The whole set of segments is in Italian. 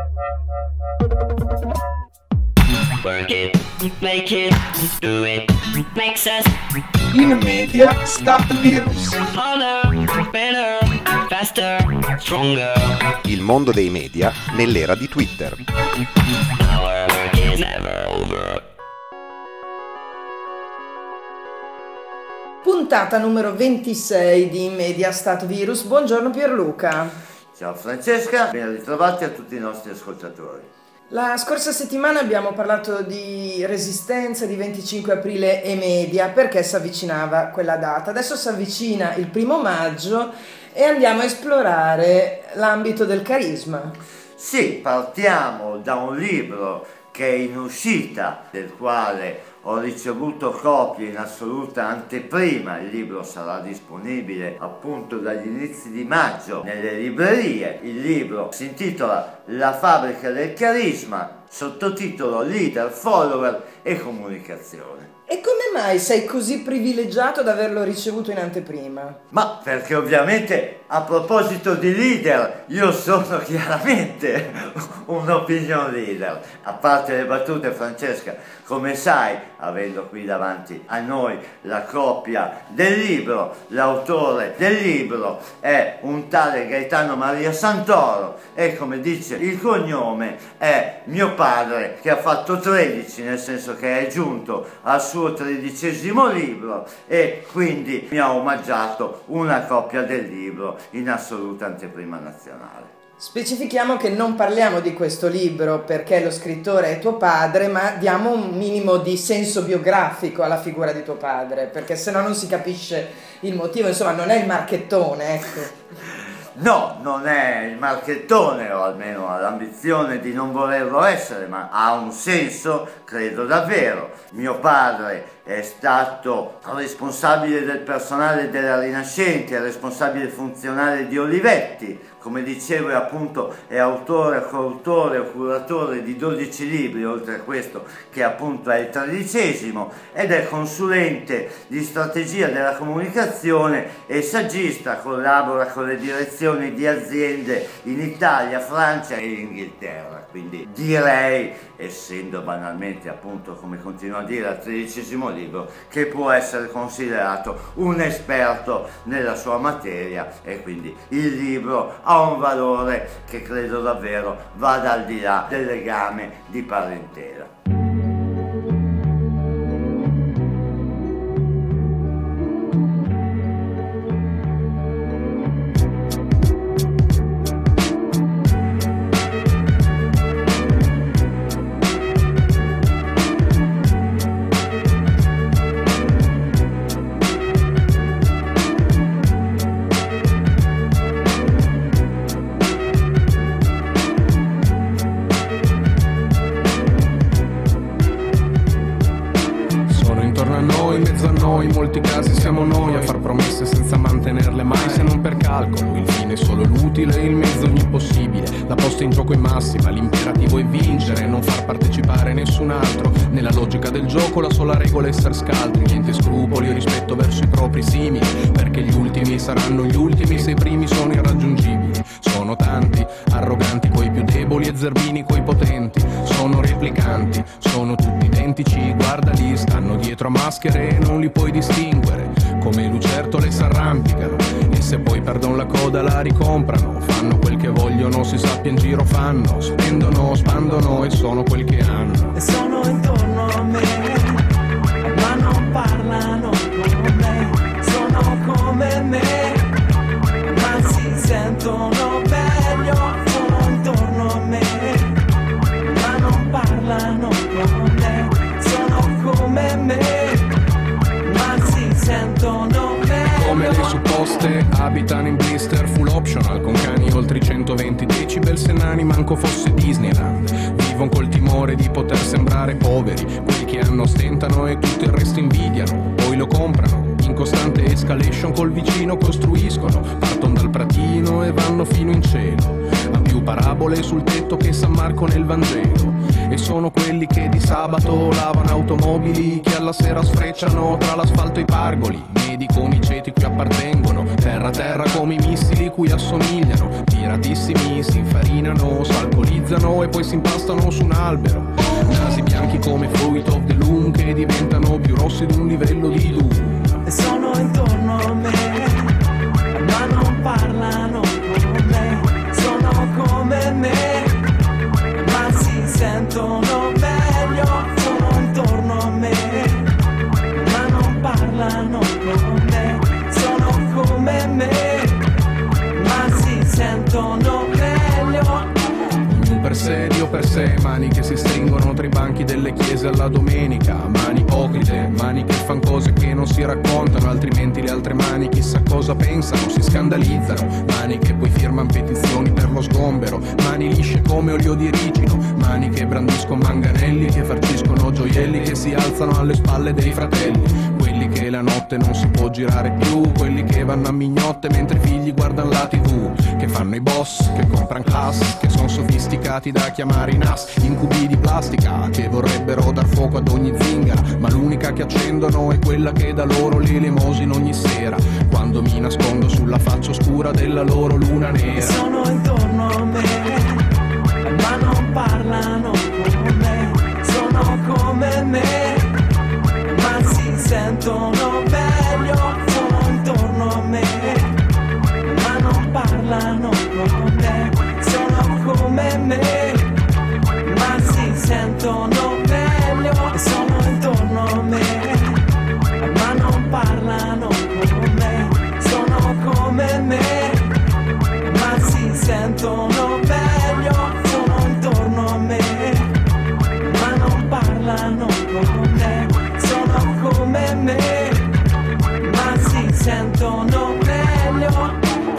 Work it, make it, do it, makes us In media Start Virus. harder, better, faster, stronger. Il mondo dei media nell'era di Twitter. Our work is never over. Puntata numero 26 di Media Stat Virus. Buongiorno Pierluca. Ciao Francesca, ben ritrovati a tutti i nostri ascoltatori. La scorsa settimana abbiamo parlato di Resistenza, di 25 aprile e media, perché si avvicinava quella data. Adesso si avvicina il 1° maggio e andiamo a esplorare l'ambito del carisma. Sì, partiamo da un libro che è in uscita, del quale ho ricevuto copie in assoluta anteprima. Il libro sarà disponibile appunto dagli inizi di maggio nelle librerie. Il libro si intitola La fabbrica del carisma, sottotitolo Leader, Follower e Comunicazione. E come mai sei così privilegiato ad averlo ricevuto in anteprima? Ma perché ovviamente, a proposito di leader, io sono chiaramente un opinion leader. A parte le battute, Francesca, come sai, avendo qui davanti a noi la copia del libro, l'autore del libro è un tale Gaetano Maria Santoro e, come dice il cognome, è mio padre, che ha fatto 13, nel senso che è giunto al suo 13° libro e quindi mi ha omaggiato una copia del libro in assoluta anteprima nazionale. Specifichiamo che non parliamo di questo libro perché lo scrittore è tuo padre, ma diamo un minimo di senso biografico alla figura di tuo padre, perché se no non si capisce il motivo, insomma non è il marchettone, ecco. No, non è il marchettone, o almeno ha l'ambizione di non volerlo essere, ma ha un senso, credo davvero. Mio padre è stato responsabile del personale della Rinascente, è responsabile funzionale di Olivetti, come dicevo, è appunto è autore, coautore o curatore di 12 libri, oltre a questo che appunto è il 13°, ed è consulente di strategia della comunicazione e saggista, collabora con le direzioni di aziende in Italia, Francia e Inghilterra. Quindi direi, essendo banalmente appunto, come continuo a dire, al 13° libro, che può essere considerato un esperto nella sua materia, e quindi il libro ha un valore che credo davvero vada al di là del legame di parentela. In molti casi siamo noi a far promesse senza mantenerle mai, se non per calcolo. Il fine è solo l'utile, il mezzo ogni possibile. La posta in gioco è massima, l'imperativo è vincere, non far partecipare nessun altro. Nella logica del gioco la sola regola è essere scaltri, niente scrupoli, rispetto verso i propri simili, perché gli ultimi saranno gli ultimi se i primi sono irraggiungibili. Sono tanti, arroganti coi più deboli e zerbini coi potenti. Sono replicanti, sono tutti identici, guardali, stanno dietro a maschere e non li puoi distinguere. Come lucertole s'arrampicano e se poi perdono la coda la ricomprano. Fanno quel che vogliono, si sappia in giro fanno, spendono, spandono e sono quel che hanno. E sono intorno a me, ma non parlano con me. Sono come me, ma si sentono meglio. Sono intorno a me, ma non parlano con me. Sono come me, ma si sentono meglio. Come le supposte abitano in blister full optional, con cani oltre i 120 decibel, se nani manco fosse Disneyland. Vivono col timore di poter sembrare poveri, quelli che hanno ostentano e tutto il resto invidiano, poi lo comprano. In costante escalation col vicino costruiscono, partono dal pratino e vanno fino in cielo. Ha più parabole sul tetto che San Marco nel Vangelo. E sono quelli che di sabato lavano automobili, che alla sera sfrecciano tra l'asfalto e i pargoli. Medi come i ceti cui appartengono, terra terra come i missili cui assomigliano. Piratissimi si infarinano, s'alcolizzano polverizzano e poi si impastano su un albero. Nasi bianchi come Fruit of the Loom che diventano più rossi di un livello di Doom. E sono intorno a me, ma non parlano con me. Sono come me, ma si sentono meglio. Sono intorno a me, ma non parlano con me. Sono come me, ma si sentono meglio. Per sé, Dio per sé, mani che si stringono tra i banchi delle chiese alla domenica, mani ipocrite, mani che fan cose che non si raccontano, altrimenti le altre mani chissà cosa pensano, si scandalizzano, mani che poi firman petizioni per lo sgombero, mani lisce come olio di ricino, mani che brandiscono manganelli, che farciscono gioielli, che si alzano alle spalle dei fratelli, quelli che la notte non si può girare più, quelli che vanno a mignotte mentre i figli guardano la TV, che fanno i boss, che compran class, che sono sofisticati da chiamare i NAS, incubi di plastica che vorrebbero dar fuoco ad ogni zingara, ma l'unica che accendono è quella che dà loro l'elemosina ogni sera, quando mi nascondo sulla faccia oscura della loro luna nera. Sono intorno a me, ma non parlano con me. Sono come me, ma si sentono meglio. Sono intorno a me, ma non parlano con me. Sono come me, ma si sentono meglio. Sono intorno a me, ma non parlano con me. Sono come me, ma si sentono meglio. Sono intorno a me, ma non parlano con me. Sono come me, ma si sentono meglio.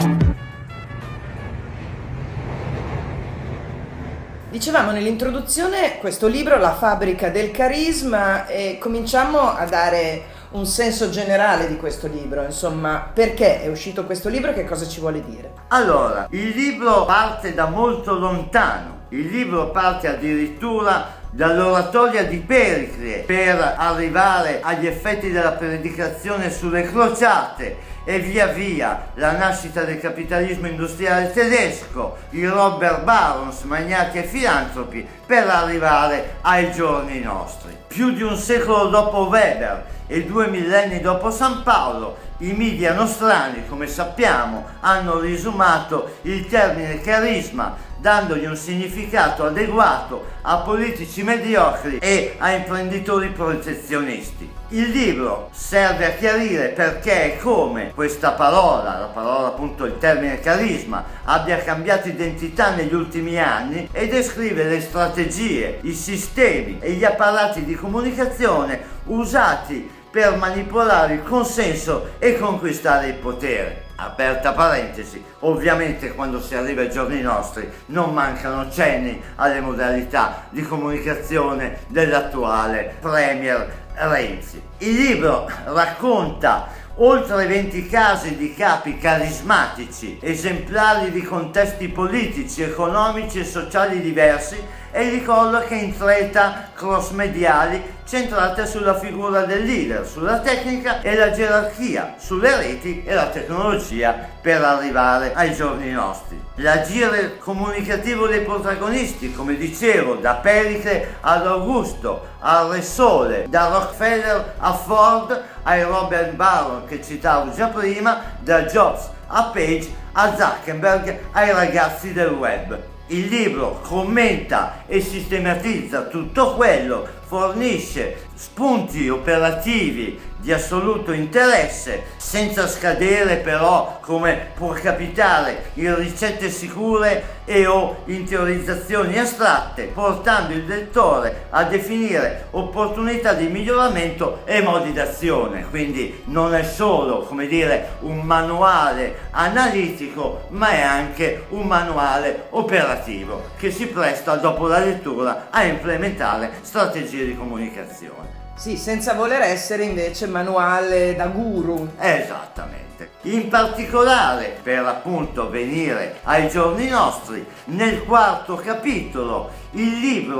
Dicevamo nell'introduzione questo libro, La fabbrica del carisma, e cominciamo a dare un senso generale di questo libro, insomma, perché è uscito questo libro e che cosa ci vuole dire? Allora, il libro parte da molto lontano, il libro parte addirittura dall'oratoria di Pericle per arrivare agli effetti della predicazione sulle crociate e via via la nascita del capitalismo industriale tedesco, i Robert Barons, magnati e filantropi, per arrivare ai giorni nostri. Più di un secolo dopo Weber e 2 millenni dopo San Paolo, i media nostrani, come sappiamo, hanno risumato il termine carisma, dandogli un significato adeguato a politici mediocri e a imprenditori protezionisti. Il libro serve a chiarire perché e come questa parola, la parola appunto il termine carisma, abbia cambiato identità negli ultimi anni e descrive le strategie, i sistemi e gli apparati di comunicazione usati per manipolare il consenso e conquistare il potere. Aperta parentesi, ovviamente quando si arriva ai giorni nostri non mancano cenni alle modalità di comunicazione dell'attuale Premier Renzi. Il libro racconta oltre 20 casi di capi carismatici, esemplari di contesti politici, economici e sociali diversi, e li colloca in 3 età cross-mediali centrate sulla figura del leader, sulla tecnica e la gerarchia, sulle reti e la tecnologia per arrivare ai giorni nostri. L'agire comunicativo dei protagonisti, come dicevo, da Pericle ad Augusto, al Re Sole, da Rockefeller a Ford, ai Robert Baron che citavo già prima, da Jobs a Page, a Zuckerberg, ai ragazzi del web. Il libro commenta e sistematizza tutto quello, fornisce spunti operativi di assoluto interesse, senza scadere però, come può capitare, in ricette sicure e o in teorizzazioni astratte, portando il lettore a definire opportunità di miglioramento e modi d'azione. Quindi non è solo, come dire, un manuale analitico, ma è anche un manuale operativo che si presta dopo la lettura a implementare strategie di comunicazione. Sì, senza voler essere invece manuale da guru. Esattamente. In particolare, per appunto venire ai giorni nostri, nel 4º capitolo il libro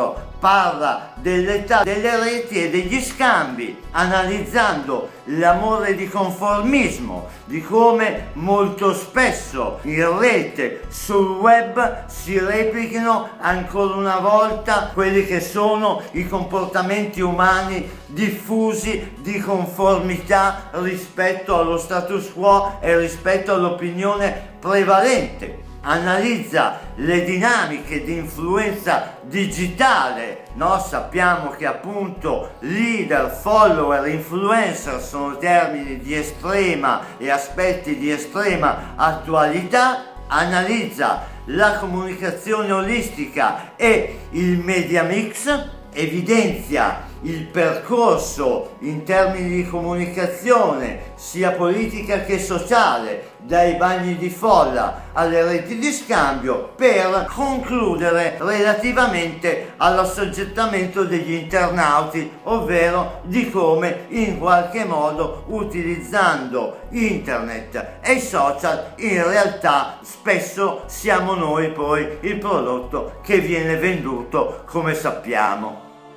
parla dell'età delle reti e degli scambi, analizzando l'amore di conformismo, di come molto spesso in rete, sul web, si replichino ancora una volta quelli che sono i comportamenti umani diffusi di conformità rispetto allo status quo e rispetto all'opinione prevalente. Analizza le dinamiche di influenza digitale, no? Sappiamo che appunto leader, follower, influencer sono termini di estrema e aspetti di estrema attualità. Analizza la comunicazione olistica e il media mix, evidenzia il percorso in termini di comunicazione sia politica che sociale, dai bagni di folla alle reti di scambio, per concludere relativamente all'assoggettamento degli internauti, ovvero di come in qualche modo utilizzando internet e i social in realtà spesso siamo noi poi il prodotto che viene venduto, come sappiamo.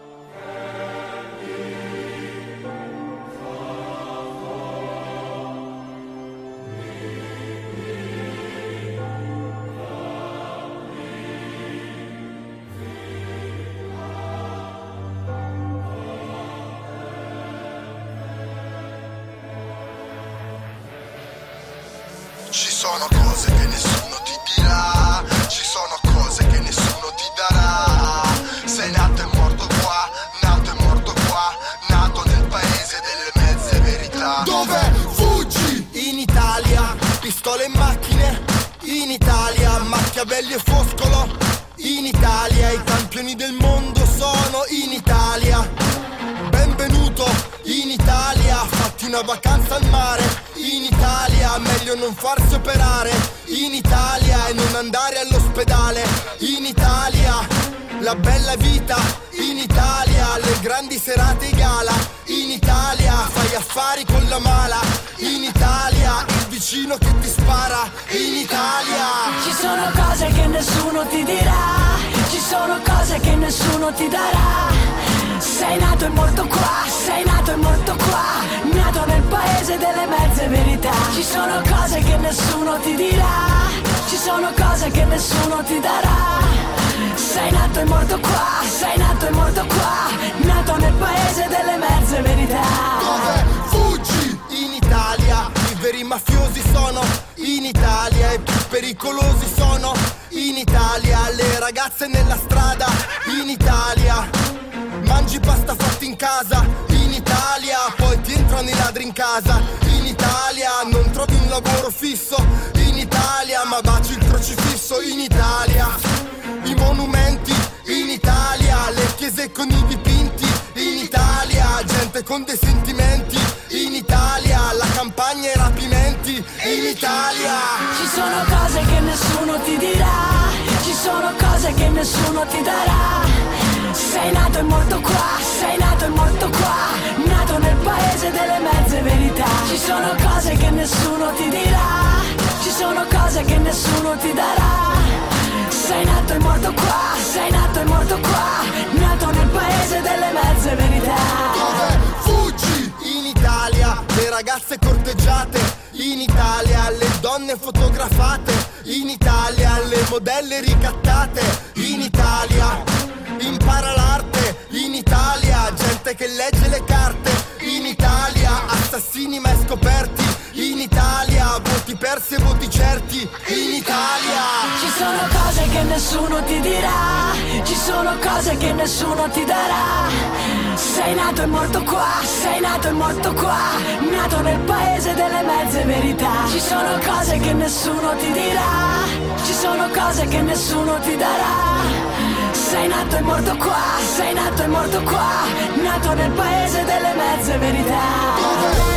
Ci sono cose che nessuno ti dirà, ci sono cose che nessuno ti darà. Sei nato e morto qua, nato e morto qua, nato nel paese delle mezze verità. Dove fuggi? In Italia, pistole e macchine. In Italia, Machiavelli e Foscolo. In Italia, i campioni del mondo sono in Italia. Benvenuto in Italia, fatti una vacanza al mare. In Italia, meglio non farsi operare. In Italia e non andare all'ospedale. In Italia, la bella vita. In Italia, le grandi serate e gala. In Italia, fai affari con la mala. In Italia, il vicino che ti spara. In Italia ci sono cose che nessuno ti dirà, ci sono cose che nessuno ti darà. Sei nato e morto qua, sei nato e morto qua, nato nel paese delle mezze verità. Ci sono cose che nessuno ti dirà, ci sono cose che nessuno ti darà. Sei nato e morto qua, sei nato e morto qua, nato nel paese delle mezze verità. Dove fuggi? In Italia, i veri mafiosi sono in Italia, i più pericolosi sono in Italia, le ragazze nella strada in Italia. Mangi pasta fatta in casa, in Italia, poi ti entrano i ladri in casa. In Italia non trovi un lavoro fisso, in Italia, ma baci il crocifisso. In Italia, i monumenti, in Italia, le chiese con i dipinti. In Italia, gente con dei sentimenti. In Italia, la campagna e i rapimenti. In Italia ci sono cose che nessuno ti dirà, ci sono cose che nessuno ti darà. Sei nato e morto qua, sei nato e morto qua, nato nel paese delle mezze verità. Ci sono cose che nessuno ti dirà, ci sono cose che nessuno ti darà. Sei nato e morto qua, sei nato e morto qua, nato nel paese delle mezze verità. Dove fuggi? In Italia, le ragazze corteggiate. In Italia, le donne fotografate. In Italia, le modelle ricattate. In Italia, impara l'arte. In Italia, gente che legge le carte. In Italia, assassini mai scoperti. In Italia, voti persi e voti certi. In Italia ci sono cose che nessuno ti dirà, ci sono cose che nessuno ti darà. Sei nato e morto qua, sei nato e morto qua, nato nel paese delle mezze verità. Ci sono cose che nessuno ti dirà, ci sono cose che nessuno ti darà. Sei nato e morto qua, sei nato e morto qua, nato nel paese delle mezze verità.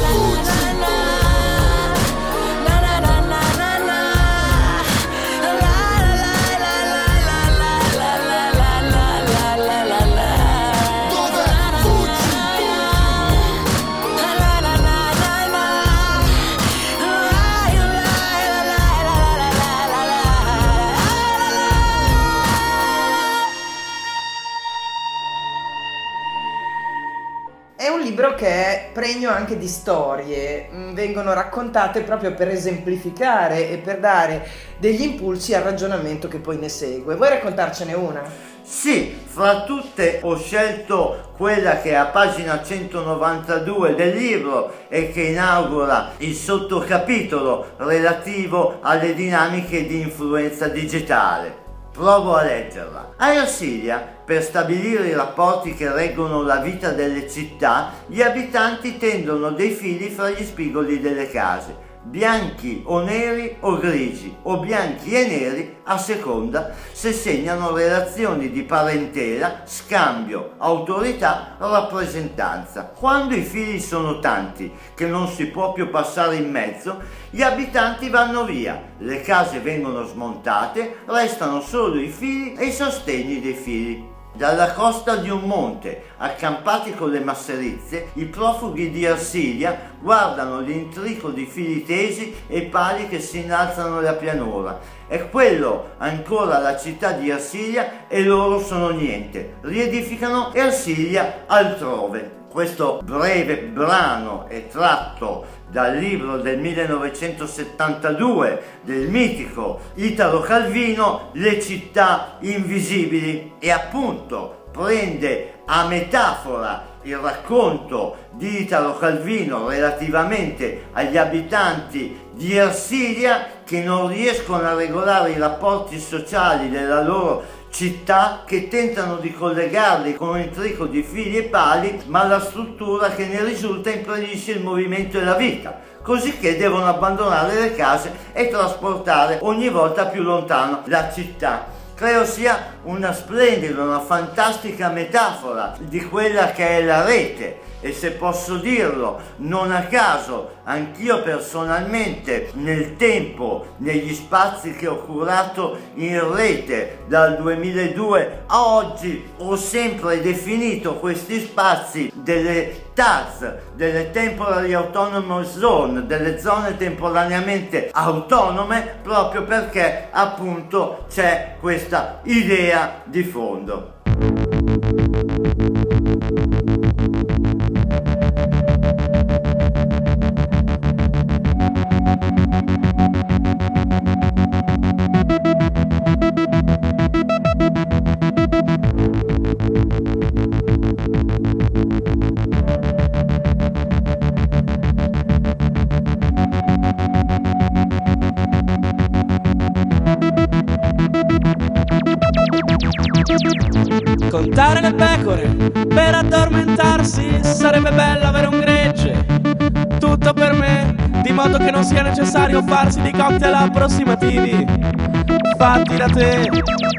un libro che è pregno anche di storie, vengono raccontate proprio per esemplificare e per dare degli impulsi al ragionamento che poi ne segue. Vuoi raccontarcene una? Sì, fra tutte ho scelto quella che è a pagina 192 del libro e che inaugura il sottocapitolo relativo alle dinamiche di influenza digitale. Provo a leggerla. A Ersilia, per stabilire i rapporti che reggono la vita delle città, gli abitanti tendono dei fili fra gli spigoli delle case, bianchi o neri o grigi, o bianchi e neri a seconda se segnano relazioni di parentela, scambio, autorità o rappresentanza. Quando i fili sono tanti che non si può più passare in mezzo, gli abitanti vanno via, le case vengono smontate, restano solo i fili e i sostegni dei fili. Dalla costa di un monte, accampati con le masserizie, i profughi di Ersilia guardano l'intrico di fili tesi e pali che si innalzano nella pianura. È quello ancora la città di Ersilia e loro sono niente. Riedificano Ersilia altrove. Questo breve brano è tratto dal libro del 1972 del mitico Italo Calvino, Le città invisibili, e appunto prende a metafora il racconto di Italo Calvino relativamente agli abitanti di Ersilia che non riescono a regolare i rapporti sociali della loro città, che tentano di collegarli con un intrico di fili e pali, ma la struttura che ne risulta impedisce il movimento e la vita, così che devono abbandonare le case e trasportare ogni volta più lontano la città. Credo sia una splendida, una fantastica metafora di quella che è la rete. E se posso dirlo, non a caso, anch'io personalmente nel tempo, negli spazi che ho curato in rete dal 2002 a oggi, ho sempre definito questi spazi delle TAZ, delle Temporary Autonomous Zone, delle zone temporaneamente autonome, proprio perché appunto c'è questa idea di fondo. Contare le pecore per addormentarsi, sarebbe bello avere un gregge, tutto per me, di modo che non sia necessario farsi di cocktail approssimativi fatti da te,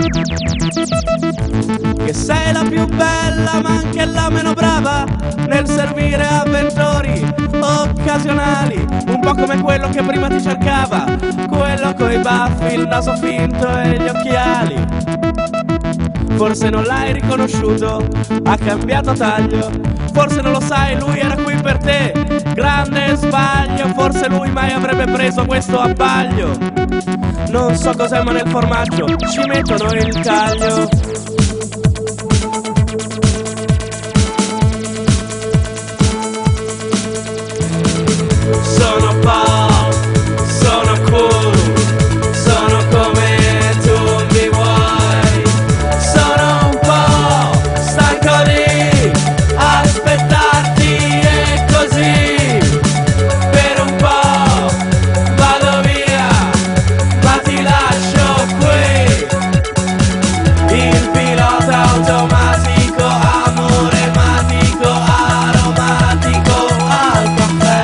che sei la più bella ma anche la meno brava nel servire avventori occasionali, un po' come quello che prima ti cercava, quello coi baffi, il naso finto e gli occhiali. Forse non l'hai riconosciuto, ha cambiato taglio. Forse non lo sai, lui era qui per te. Grande sbaglio, forse lui mai avrebbe preso questo abbaglio. Non so cos'è, ma nel formaggio ci mettono il caglio. Sono pop, sono cool, sono come tu mi vuoi. Sono un po' stanco di aspettarti e così per un po' vado via, ma ti lascio qui. Il pilota automatico, amore matico, aromatico al caffè.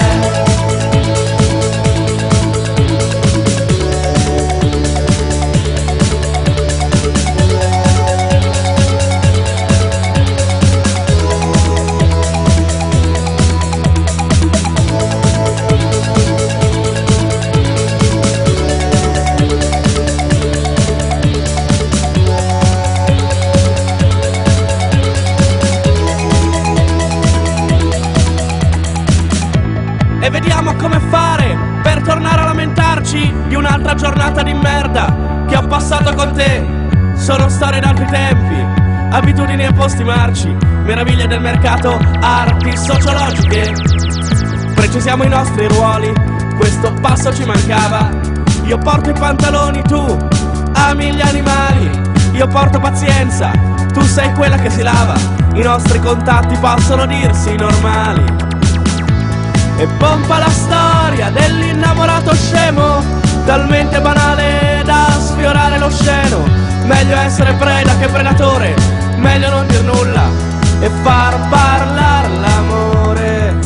E vediamo come fare per tornare a lamentarci di un'altra giornata di merda che ho passato con te. Sono storie d'altri tempi, abitudini e posti marci, meraviglie del mercato, arti sociologiche. Precisiamo i nostri ruoli, questo passo ci mancava. Io porto i pantaloni, tu ami gli animali. Io porto pazienza, tu sei quella che si lava. I nostri contatti possono dirsi normali. E pompa la storia dell'innamorato scemo, talmente banale da sfiorare l'osceno. Meglio essere preda che predatore, meglio non dir nulla e far parlar l'amore.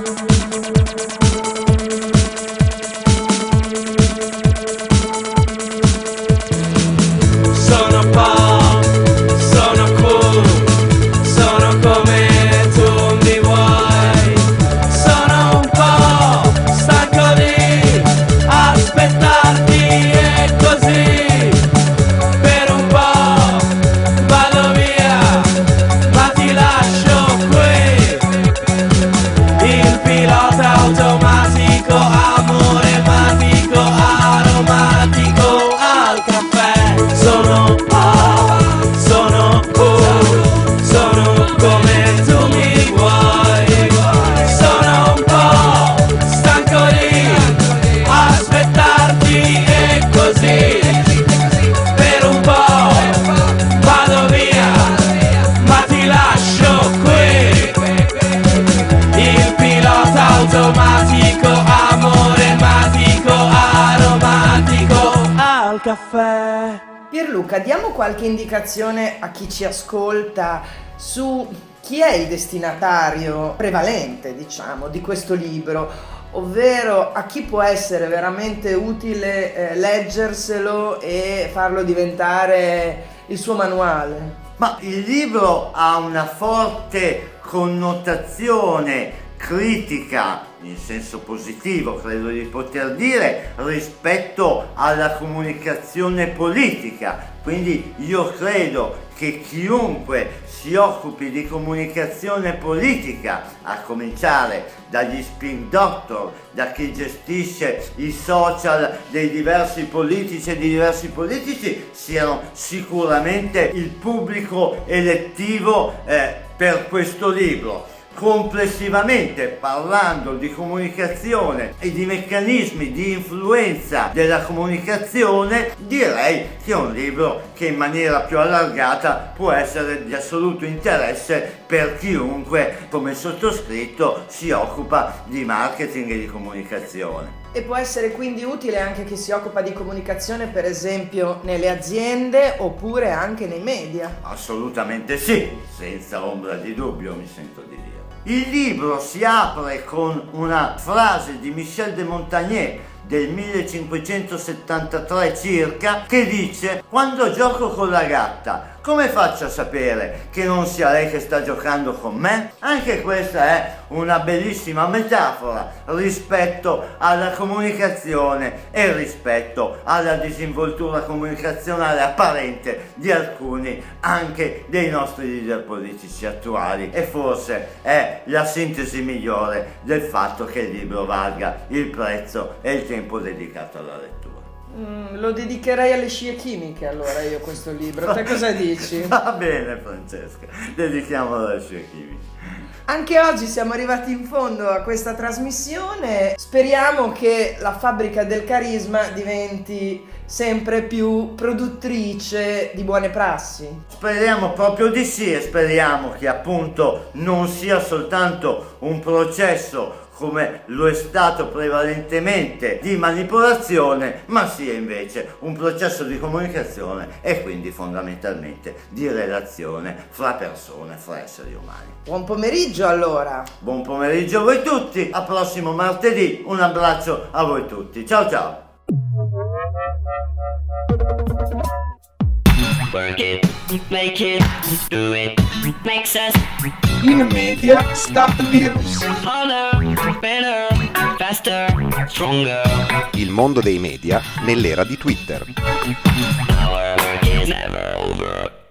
Sono pop, sono cool, sono come tu mi vuoi. Sono un po' stanco di aspettarti e così per un po' vado via, ma ti lascio qui. Il pilota automatico, amore matico, aromatico al caffè. Sono pop, sono cool, sono come tu mi vuoi. Sono un po' stanco di aspettarti e così per un po' vado via, ma ti lascio qui. Il pilota automatico, amore matico, aromatico al caffè. Pierluca, diamo qualche indicazione a chi ci ascolta su chi è il destinatario prevalente, diciamo, di questo libro, ovvero a chi può essere veramente utile leggerselo e farlo diventare il suo manuale. Ma il libro ha una forte connotazione critica, in senso positivo credo di poter dire, rispetto alla comunicazione politica. Quindi io credo che chiunque si occupi di comunicazione politica, a cominciare dagli spin doctor, da chi gestisce i social dei diversi politici e di diversi politici, siano sicuramente il pubblico elettivo per questo libro. Complessivamente parlando di comunicazione e di meccanismi di influenza della comunicazione, direi che è un libro che in maniera più allargata può essere di assoluto interesse per chiunque, come il sottoscritto, si occupa di marketing e di comunicazione. E può essere quindi utile anche chi si occupa di comunicazione, per esempio nelle aziende oppure anche nei media? Assolutamente sì, senza ombra di dubbio, mi sento di dire. Il libro si apre con una frase di Michel de Montagnier del 1573 circa, che dice: quando gioco con la gatta, come faccio a sapere che non sia lei che sta giocando con me? Anche questa è una bellissima metafora rispetto alla comunicazione e rispetto alla disinvoltura comunicazionale apparente di alcuni anche dei nostri leader politici attuali, e forse è la sintesi migliore del fatto che il libro valga il prezzo e il tempo dedicato alla lettura. Lo dedicherei alle scie chimiche allora io questo libro, te cosa dici? Va bene Francesca, dedichiamolo alle scie chimiche. Anche oggi siamo arrivati in fondo a questa trasmissione, speriamo che la fabbrica del carisma diventi sempre più produttrice di buone prassi. Speriamo proprio di sì, e speriamo che appunto non sia soltanto un processo come lo è stato prevalentemente di manipolazione, ma sia invece un processo di comunicazione e quindi fondamentalmente di relazione fra persone, fra esseri umani. Buon pomeriggio allora! Buon pomeriggio a voi tutti, a prossimo martedì, un abbraccio a voi tutti, ciao ciao! Work it, make it, do it, makes us In media, stop the virus. harder, better, faster, stronger. Il mondo dei media nell'era di Twitter. Our work is never over.